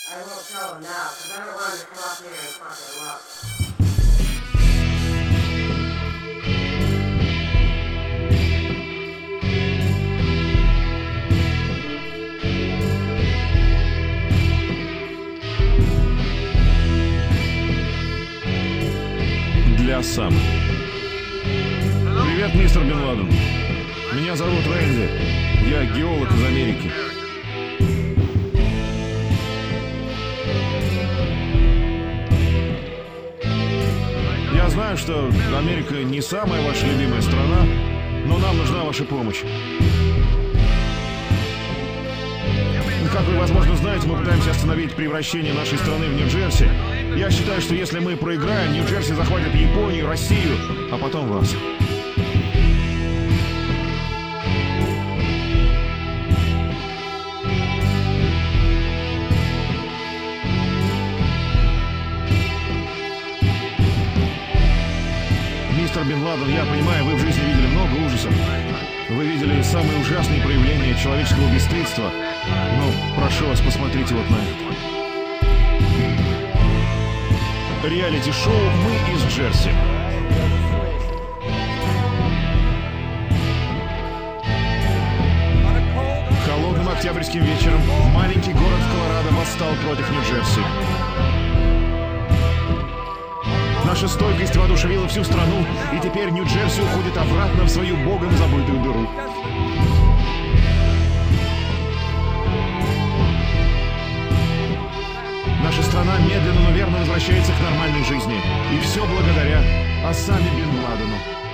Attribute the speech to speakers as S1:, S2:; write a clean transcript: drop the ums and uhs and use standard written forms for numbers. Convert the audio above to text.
S1: I won't tell him now, because I don't want him to come up here and fucking look.
S2: Для Сама. Привет, мистер Бен Ладен. Меня зовут Рэнди. Я геолог из Америки. Я знаю, что Америка не самая ваша любимая страна, но нам нужна ваша помощь. Как вы, возможно, знаете, мы пытаемся остановить превращение нашей страны в Нью-Джерси. Я считаю, что если мы проиграем, Нью-Джерси захватит Японию, Россию, а потом вас. Мистер Бен Ладен, я понимаю, вы в жизни видели много ужасов. Вы видели самые ужасные проявления человеческого бесстыдства. Но прошу вас, посмотрите вот на это. Реалити-шоу «Мы из Джерси». Холодным октябрьским вечером маленький город в Колорадо восстал против Нью-Джерси. Наша стойкость воодушевила всю страну, и теперь Нью-Джерси уходит обратно в свою богом забытую дыру. Наша страна медленно, но верно возвращается к нормальной жизни. И все благодаря Осаме Бен Ладену.